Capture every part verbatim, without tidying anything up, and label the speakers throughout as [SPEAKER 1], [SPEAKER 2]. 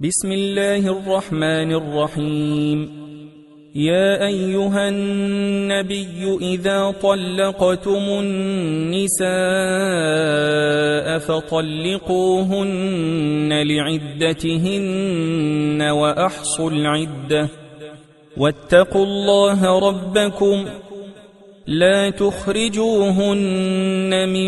[SPEAKER 1] بسم الله الرحمن الرحيم. يا أيها النبي إذا طلقتم النساء فطلقوهن لعدتهن وأحصوا العدة واتقوا الله ربكم لا تخرجوهن من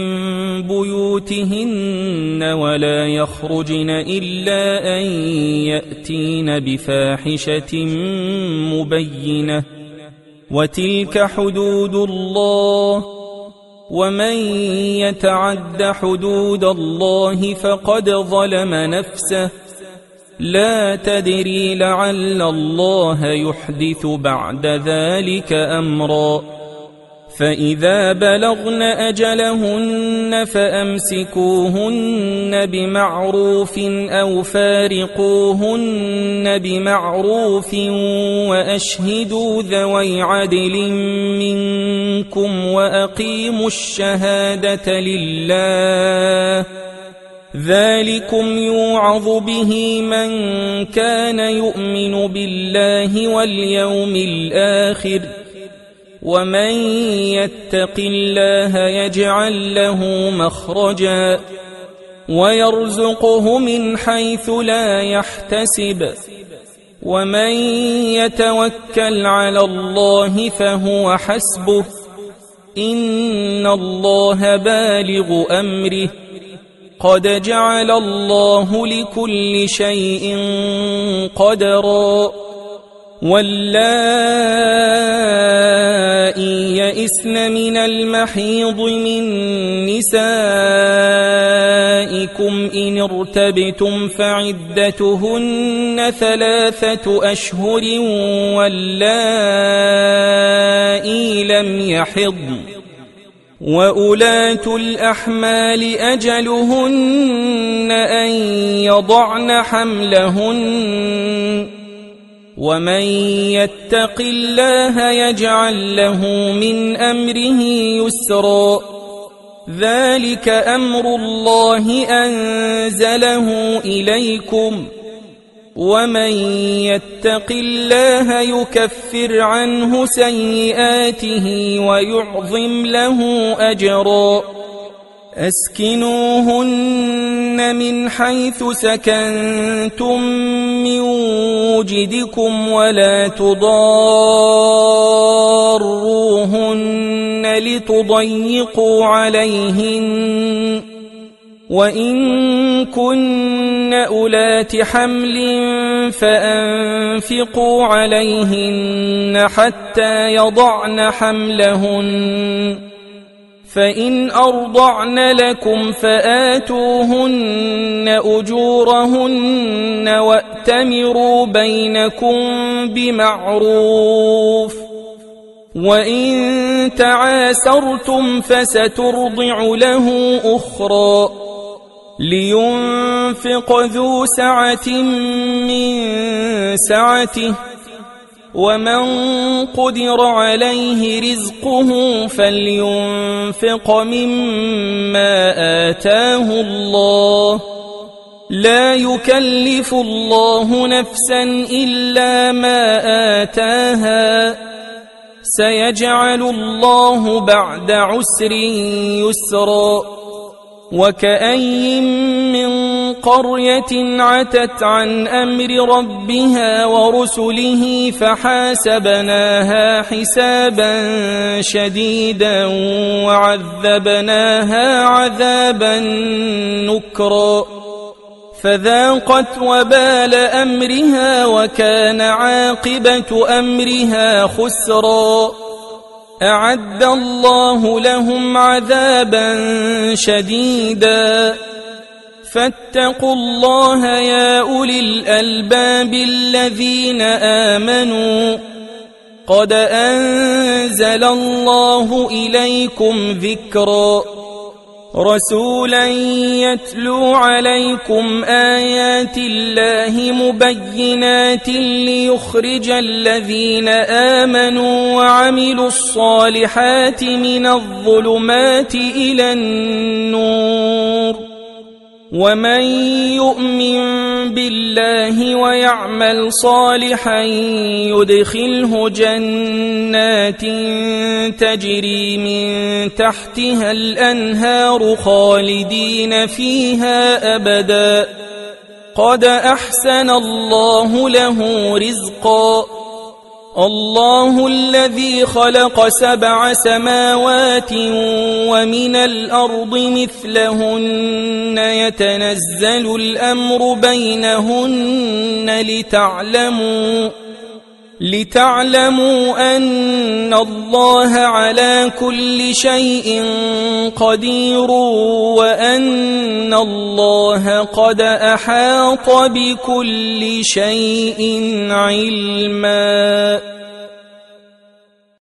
[SPEAKER 1] بيوتهن ولا يخرجن إلا أن يأتين بفاحشة مبينة وتلك حدود الله ومن يتعد حدود الله فقد ظلم نفسه لا تدري لعل الله يحدث بعد ذلك أمرا. فإذا بلغن أجلهن فأمسكوهن بمعروف أو فارقوهن بمعروف وأشهدوا ذوي عدل منكم وأقيموا الشهادة لله ذلكم يوعظ به من كان يؤمن بالله واليوم الآخر ومن يتق الله يجعل له مخرجا ويرزقه من حيث لا يحتسب ومن يتوكل على الله فهو حسبه إن الله بالغ أمره قد جعل الله لكل شيء قدرا. واللائي يئسن من المحيض من نسائكم إن ارتبتم فعدتهن ثلاثة أشهر واللائي لم يحضن وأولاة الأحمال أجلهن أن يضعن حملهن ومن يتق الله يجعل له من أمره يسرا ذلك أمر الله أنزله إليكم ومن يتق الله يكفر عنه سيئاته ويعظم له أجرا. أسكنوهن من حيث سكنتم من وجدكم ولا تضاروهن لتضيقوا عليهن وإن كن أولات حمل فأنفقوا عليهن حتى يضعن حملهن فإن أرضعن لكم فآتوهن أجورهن وأتمروا بينكم بمعروف وإن تعاسرتم فسترضع له أخرى لينفق ذو سعة من سعته ومن قدر عليه رزقه فلينفق مما آتاه الله لا يكلف الله نفسا إلا ما آتاها سيجعل الله بعد عسر يسرا. وكأي من قرية عتت عن أمر ربها ورسله فحاسبناها حسابا شديدا وعذبناها عذابا نكرا فذاقت وبال أمرها وكان عاقبة أمرها خسرا. أعد الله لهم عذابا شديدا فاتقوا الله يا أولي الألباب الذين آمنوا قد أنزل الله إليكم ذكرا رسولا يتلو عليكم آيات الله مبينات ليخرج الذين آمنوا وعملوا الصالحات من الظلمات إلى النور ومن يؤمن بالله ويعمل صالحا يدخله جنات تجري من تحتها الأنهار خالدين فيها أبدا قد أحسن الله له رزقا الله الذي خلق سبع سماوات ومن الأرض مثلهن يتنزل الأمر بينهن لتعلموا لتعلموا أن الله على كل شيء قدير وأن الله قد أحاط بكل شيء علما.